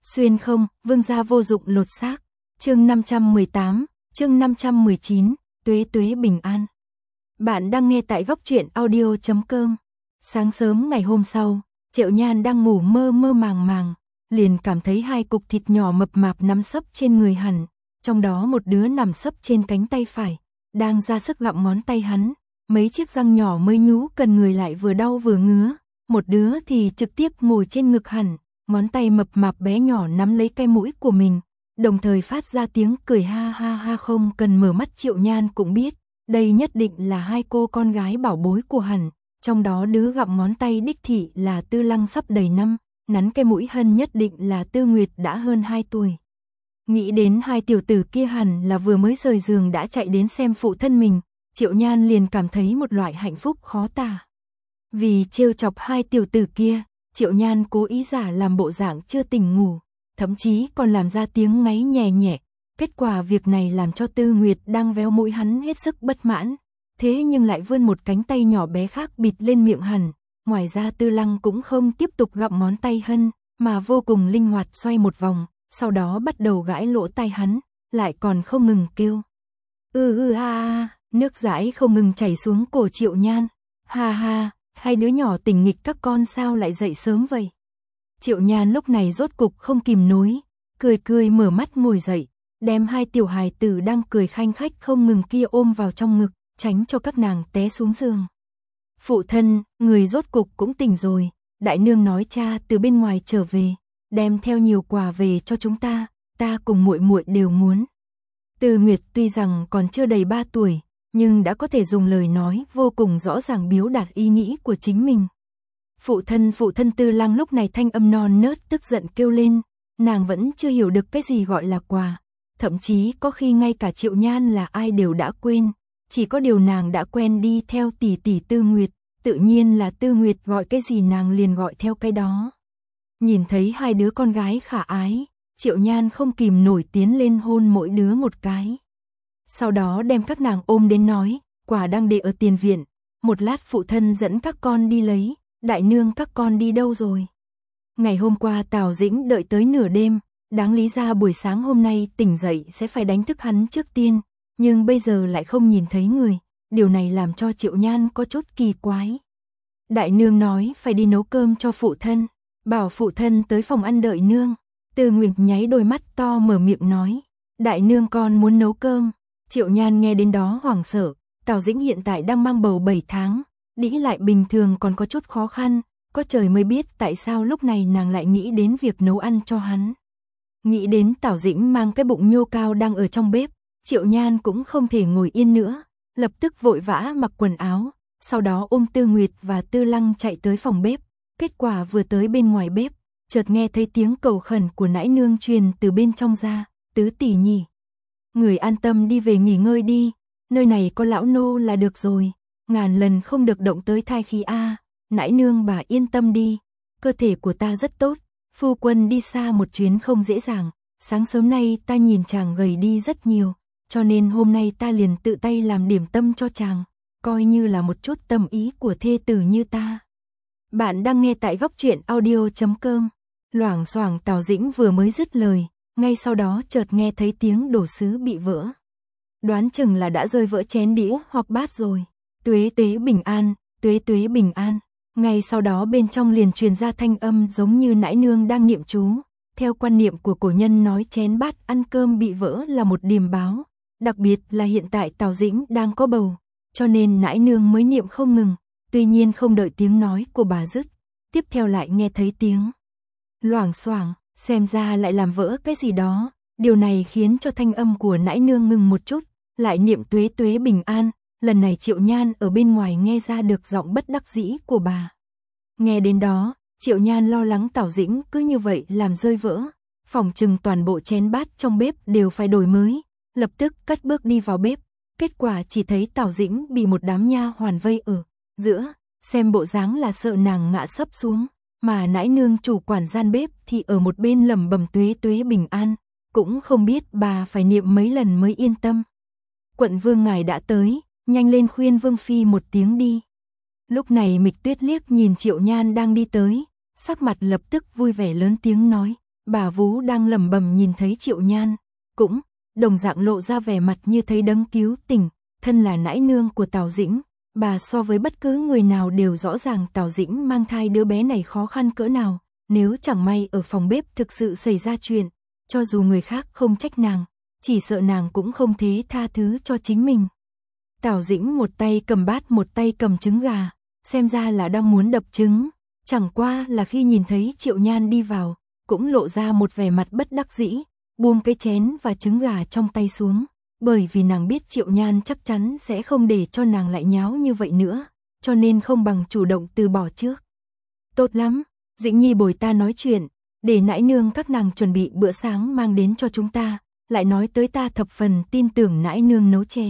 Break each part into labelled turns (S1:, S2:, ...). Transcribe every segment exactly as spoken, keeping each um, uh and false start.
S1: Xuyên không, vương gia vô dụng lột xác. Chương năm trăm mười tám, chương năm trăm mười chín, tuế tuế bình an. Bạn đang nghe tại góc truyện audio chấm com. Sáng sớm ngày hôm sau, Triệu Nhan đang ngủ mơ mơ màng màng, liền cảm thấy hai cục thịt nhỏ mập mạp nằm sấp trên người hắn, trong đó một đứa nằm sấp trên cánh tay phải, đang ra sức gặm ngón tay hắn, mấy chiếc răng nhỏ mới nhú cần người lại vừa đau vừa ngứa, một đứa thì trực tiếp ngồi trên ngực hắn, ngón tay mập mạp bé nhỏ nắm lấy cái mũi của mình, đồng thời phát ra tiếng cười ha ha ha. Không cần mở mắt Triệu Nhan cũng biết, đây nhất định là hai cô con gái bảo bối của hắn, trong đó đứa gặm ngón tay đích thị là Tư Lăng sắp đầy năm, nắn cái mũi hân nhất định là Tư Nguyệt đã hơn hai tuổi. Nghĩ đến hai tiểu tử kia hẳn là vừa mới rời giường đã chạy đến xem phụ thân mình, Triệu Nhan liền cảm thấy một loại hạnh phúc khó tả. Vì trêu chọc hai tiểu tử kia, Triệu Nhan cố ý giả làm bộ dạng chưa tỉnh ngủ, thậm chí còn làm ra tiếng ngáy nhẹ nhẹ. Kết quả việc này làm cho Tư Nguyệt đang véo mũi hắn hết sức bất mãn, thế nhưng lại vươn một cánh tay nhỏ bé khác bịt lên miệng hắn. Ngoài ra Tư Lăng cũng không tiếp tục gặm ngón tay hân, mà vô cùng linh hoạt xoay một vòng, sau đó bắt đầu gãi lỗ tai hắn, lại còn không ngừng kêu. Ừ ừ ha, nước dãi không ngừng chảy xuống cổ Triệu Nhan. Ha ha, hai đứa nhỏ tỉnh nghịch các con sao lại dậy sớm vậy? Triệu Nhan lúc này rốt cục không kìm nổi, cười cười mở mắt ngồi dậy, đem hai tiểu hài tử đang cười khanh khách không ngừng kia ôm vào trong ngực, tránh cho các nàng té xuống giường. Phụ thân, người rốt cục cũng tỉnh rồi, đại nương nói cha từ bên ngoài trở về, đem theo nhiều quà về cho chúng ta, ta cùng muội muội đều muốn. Tư Nguyệt tuy rằng còn chưa đầy ba tuổi, nhưng đã có thể dùng lời nói vô cùng rõ ràng biểu đạt ý nghĩ của chính mình. Phụ thân, phụ thân. Tư Lăng lúc này thanh âm non nớt tức giận kêu lên, nàng vẫn chưa hiểu được cái gì gọi là quà, thậm chí có khi ngay cả Triệu Nhan là ai đều đã quên, chỉ có điều nàng đã quen đi theo tỷ tỷ Tư Nguyệt, tự nhiên là Tư Nguyệt gọi cái gì nàng liền gọi theo cái đó. Nhìn thấy hai đứa con gái khả ái, Triệu Nhan không kìm nổi tiến lên hôn mỗi đứa một cái. Sau đó đem các nàng ôm đến nói, quà đang để ở tiền viện, một lát phụ thân dẫn các con đi lấy, đại nương các con đi đâu rồi? Ngày hôm qua Tào Dĩnh đợi tới nửa đêm, đáng lý ra buổi sáng hôm nay tỉnh dậy sẽ phải đánh thức hắn trước tiên, nhưng bây giờ lại không nhìn thấy người, điều này làm cho Triệu Nhan có chút kỳ quái. Đại nương nói phải đi nấu cơm cho phụ thân, bảo phụ thân tới phòng ăn đợi nương. Tư Nguyệt nháy đôi mắt to mở miệng nói, đại nương con muốn nấu cơm. Triệu Nhan nghe đến đó hoảng sợ, Tào Dĩnh hiện tại đang mang bầu bảy tháng, nghĩ lại bình thường còn có chút khó khăn, có trời mới biết tại sao lúc này nàng lại nghĩ đến việc nấu ăn cho hắn. Nghĩ đến Tào Dĩnh mang cái bụng nhô cao đang ở trong bếp, Triệu Nhan cũng không thể ngồi yên nữa, lập tức vội vã mặc quần áo, sau đó ôm Tư Nguyệt và Tư Lăng chạy tới phòng bếp. Kết quả vừa tới bên ngoài bếp, chợt nghe thấy tiếng cầu khẩn của nãi nương truyền từ bên trong ra, tứ tỷ nhỉ. Người an tâm đi về nghỉ ngơi đi, nơi này có lão nô là được rồi, ngàn lần không được động tới thai khí a. Nãi nương bà yên tâm đi, cơ thể của ta rất tốt, phu quân đi xa một chuyến không dễ dàng, sáng sớm nay ta nhìn chàng gầy đi rất nhiều, cho nên hôm nay ta liền tự tay làm điểm tâm cho chàng, coi như là một chút tâm ý của thê tử như ta. Bạn đang nghe tại góc truyện audio chấm com. Loảng xoảng Tào Dĩnh vừa mới dứt lời, ngay sau đó chợt nghe thấy tiếng đổ sứ bị vỡ. Đoán chừng là đã rơi vỡ chén đĩa hoặc bát rồi. Tuế tuế bình an, tuế tuế bình an. Ngay sau đó bên trong liền truyền ra thanh âm giống như nãi nương đang niệm chú. Theo quan niệm của cổ nhân nói chén bát ăn cơm bị vỡ là một điềm báo, đặc biệt là hiện tại Tào Dĩnh đang có bầu, cho nên nãi nương mới niệm không ngừng. Tuy nhiên không đợi tiếng nói của bà dứt, tiếp theo lại nghe thấy tiếng loảng xoảng, xem ra lại làm vỡ cái gì đó, điều này khiến cho thanh âm của nãi nương ngừng một chút, lại niệm tuế tuế bình an, lần này Triệu Nhan ở bên ngoài nghe ra được giọng bất đắc dĩ của bà. Nghe đến đó, Triệu Nhan lo lắng Tào Dĩnh cứ như vậy làm rơi vỡ, phòng trừng toàn bộ chén bát trong bếp đều phải đổi mới, lập tức cất bước đi vào bếp, kết quả chỉ thấy Tào Dĩnh bị một đám nha hoàn vây ở giữa, xem bộ dáng là sợ nàng ngã sấp xuống, mà nãi nương chủ quản gian bếp thì ở một bên lẩm bẩm tuế tuế bình an, cũng không biết bà phải niệm mấy lần mới yên tâm. Quận vương ngài đã tới, nhanh lên khuyên vương phi một tiếng đi. Lúc này Mịch Tuyết liếc nhìn Triệu Nhan đang đi tới, sắc mặt lập tức vui vẻ lớn tiếng nói, Bà Vú đang lẩm bẩm nhìn thấy Triệu Nhan, cũng đồng dạng lộ ra vẻ mặt như thấy đấng cứu tình, thân là nãi nương của Tào Dĩnh, bà so với bất cứ người nào đều rõ ràng Tào Dĩnh mang thai đứa bé này khó khăn cỡ nào, nếu chẳng may ở phòng bếp thực sự xảy ra chuyện, cho dù người khác không trách nàng, chỉ sợ nàng cũng không thế tha thứ cho chính mình. Tào Dĩnh một tay cầm bát một tay cầm trứng gà, xem ra là đang muốn đập trứng, chẳng qua là khi nhìn thấy Triệu Nhan đi vào, cũng lộ ra một vẻ mặt bất đắc dĩ, buông cái chén và trứng gà trong tay xuống, bởi vì nàng biết Triệu Nhan chắc chắn sẽ không để cho nàng lại nháo như vậy nữa, cho nên không bằng chủ động từ bỏ trước. Tốt lắm, Dĩnh Nhi bồi ta nói chuyện, để nãi nương các nàng chuẩn bị bữa sáng mang đến cho chúng ta, lại nói tới ta thập phần tin tưởng nãi nương nấu chè.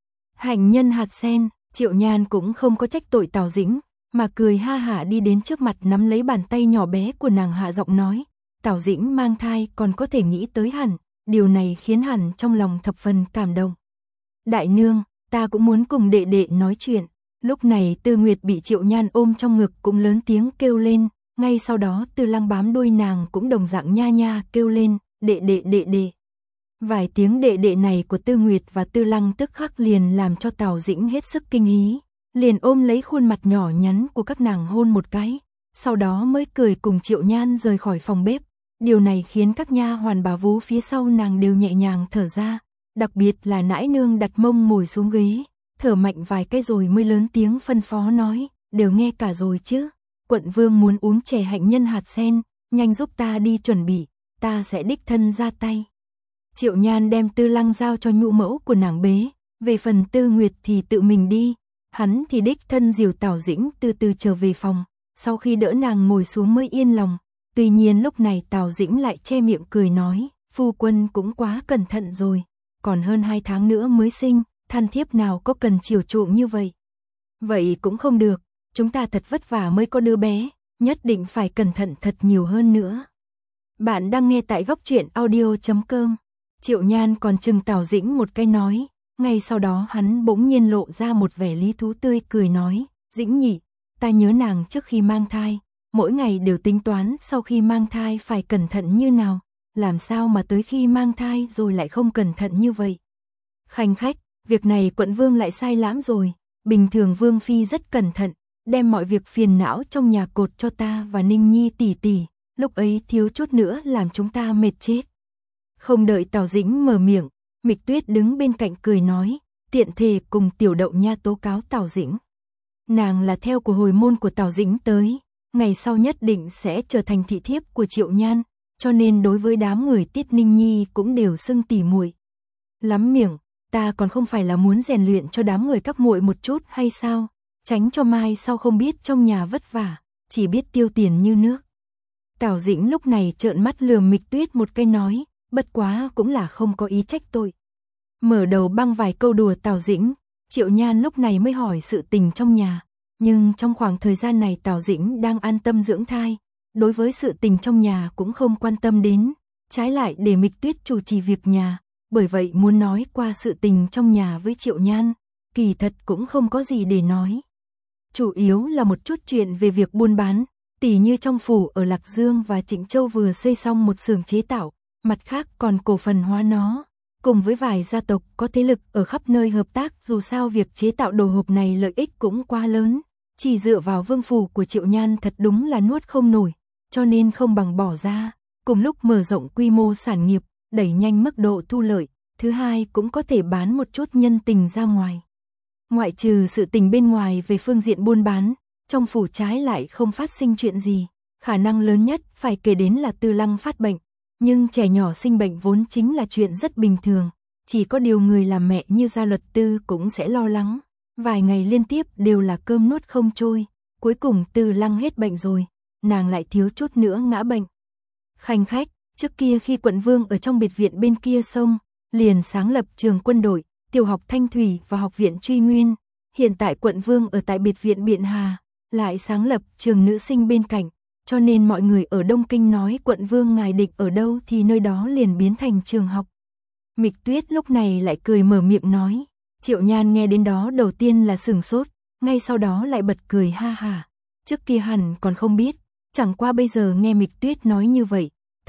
S1: Hạnh nhân hạt sen, Triệu Nhan cũng không có trách tội Tào Dĩnh, mà cười ha hả đi đến trước mặt nắm lấy bàn tay nhỏ bé của nàng hạ giọng nói, Tào Dĩnh mang thai còn có thể nghĩ tới hẳn, điều này khiến hẳn trong lòng thập phần cảm động. Đại nương, ta cũng muốn cùng đệ đệ nói chuyện. Lúc này Tư Nguyệt bị Triệu Nhan ôm trong ngực cũng lớn tiếng kêu lên, ngay sau đó Tư Lăng bám đuôi nàng cũng đồng dạng nha nha kêu lên, đệ đệ đệ đệ. Vài tiếng đệ đệ này của Tư Nguyệt và Tư Lăng tức khắc liền làm cho Tào Dĩnh hết sức kinh hí, liền ôm lấy khuôn mặt nhỏ nhắn của các nàng hôn một cái, sau đó mới cười cùng Triệu Nhan rời khỏi phòng bếp. Điều này khiến các nha hoàn bà Vú phía sau nàng đều nhẹ nhàng thở ra, đặc biệt là nãi nương đặt mông ngồi xuống ghế, thở mạnh vài cái rồi mới lớn tiếng phân phó nói, đều nghe cả rồi chứ, quận vương muốn uống chè hạnh nhân hạt sen, nhanh giúp ta đi chuẩn bị, ta sẽ đích thân ra tay. Triệu Nhan đem Tư Lăng giao cho nhũ mẫu của nàng bế, về phần Tư Nguyệt thì tự mình đi, hắn thì đích thân dìu Tào Dĩnh từ từ trở về phòng, sau khi đỡ nàng ngồi xuống mới yên lòng. Tuy nhiên lúc này Tào Dĩnh lại che miệng cười nói, phu quân cũng quá cẩn thận rồi, còn hơn hai tháng nữa mới sinh, than thiếp nào có cần chiều chuộng như vậy. Vậy cũng không được, chúng ta thật vất vả mới có đứa bé, nhất định phải cẩn thận thật nhiều hơn nữa. Bạn đang nghe tại góc truyện audio chấm com. Triệu Nhan còn chừng Tào Dĩnh một cái nói, ngay sau đó hắn bỗng nhiên lộ ra một vẻ lý thú tươi cười nói, Dĩnh nhỉ, ta nhớ nàng trước khi mang thai, mỗi ngày đều tính toán sau khi mang thai phải cẩn thận như nào, làm sao mà tới khi mang thai rồi lại không cẩn thận như vậy. Khanh khách, việc này quận vương lại sai lãm rồi, bình thường vương phi rất cẩn thận, đem mọi việc phiền não trong nhà cột cho ta và Ninh Nhi tỷ tỷ, lúc ấy thiếu chút nữa làm chúng ta mệt chết. Không đợi Tào Dĩnh mở miệng, Mịch Tuyết đứng bên cạnh cười nói, tiện thể cùng tiểu đậu nha tố cáo Tào Dĩnh. Nàng là theo của hồi môn của Tào Dĩnh tới, ngày sau nhất định sẽ trở thành thị thiếp của Triệu Nhan, cho nên đối với đám người Tiết Ninh Nhi cũng đều xưng tỉ muội. Lắm miệng, ta còn không phải là muốn rèn luyện cho đám người các muội một chút hay sao, tránh cho mai sau không biết trong nhà vất vả, chỉ biết tiêu tiền như nước. Tào Dĩnh lúc này trợn mắt lườm Mịch Tuyết một cái nói, bất quá cũng là không có ý trách tội. Mở đầu băng vài câu đùa Tào Dĩnh, Triệu Nhan lúc này mới hỏi sự tình trong nhà. Nhưng trong khoảng thời gian này Tào Dĩnh đang an tâm dưỡng thai, đối với sự tình trong nhà cũng không quan tâm đến, trái lại để Mịch Tuyết chủ trì việc nhà, bởi vậy muốn nói qua sự tình trong nhà với Triệu Nhan, kỳ thật cũng không có gì để nói. Chủ yếu là một chút chuyện về việc buôn bán, tỉ như trong phủ ở Lạc Dương và Trịnh Châu vừa xây xong một xưởng chế tạo, mặt khác còn cổ phần hóa nó, cùng với vài gia tộc có thế lực ở khắp nơi hợp tác, dù sao việc chế tạo đồ hộp này lợi ích cũng quá lớn. Chỉ dựa vào vương phủ của Triệu Nhan thật đúng là nuốt không nổi, cho nên không bằng bỏ ra, cùng lúc mở rộng quy mô sản nghiệp, đẩy nhanh mức độ thu lợi, thứ hai cũng có thể bán một chút nhân tình ra ngoài. Ngoại trừ sự tình bên ngoài về phương diện buôn bán, trong phủ trái lại không phát sinh chuyện gì, khả năng lớn nhất phải kể đến là Tư Lăng phát bệnh, nhưng trẻ nhỏ sinh bệnh vốn chính là chuyện rất bình thường, chỉ có điều người làm mẹ như Gia Luật Tư cũng sẽ lo lắng. Vài ngày liên tiếp đều là cơm nuốt không trôi, cuối cùng Tư Lăng hết bệnh rồi, nàng lại thiếu chút nữa ngã bệnh. Khanh khách, trước kia khi quận vương ở trong biệt viện bên kia sông, liền sáng lập trường quân đội, tiểu học Thanh Thủy và học viện Truy Nguyên, hiện tại quận vương ở tại biệt viện Biện Hà, lại sáng lập trường nữ sinh bên cạnh, cho nên mọi người ở Đông Kinh nói quận vương ngài định ở đâu thì nơi đó liền biến thành trường học. Mịch Tuyết lúc này lại cười mở miệng nói. Triệu Nhan nghe đến đó đầu tiên là sửng sốt, ngay sau đó lại bật cười ha hả. Trước kia hẳn còn không biết, chẳng qua bây giờ nghe Mịch Tuyết nói như vậy,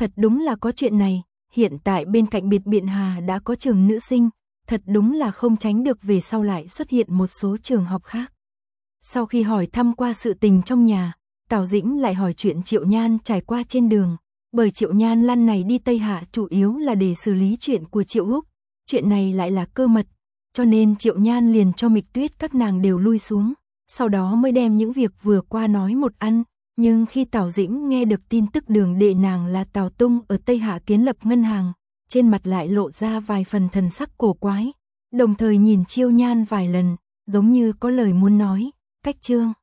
S1: thật đúng là có chuyện này, hiện tại bên cạnh biệt viện Hà đã có trường nữ sinh, thật đúng là không tránh được về sau lại xuất hiện một số trường học khác. Sau khi hỏi thăm qua sự tình trong nhà, Tào Dĩnh lại hỏi chuyện Triệu Nhan trải qua trên đường, bởi Triệu Nhan lần này đi Tây Hạ chủ yếu là để xử lý chuyện của Triệu Húc, chuyện này lại là cơ mật, cho nên Triệu Nhan liền cho Mịch Tuyết các nàng đều lui xuống, sau đó mới đem những việc vừa qua nói một ăn, nhưng khi Tào Dĩnh nghe được tin tức đường đệ nàng là Tào Tung ở Tây Hạ kiến lập ngân hàng, trên mặt lại lộ ra vài phần thần sắc cổ quái, đồng thời nhìn Triệu Nhan vài lần, giống như có lời muốn nói, cách trương.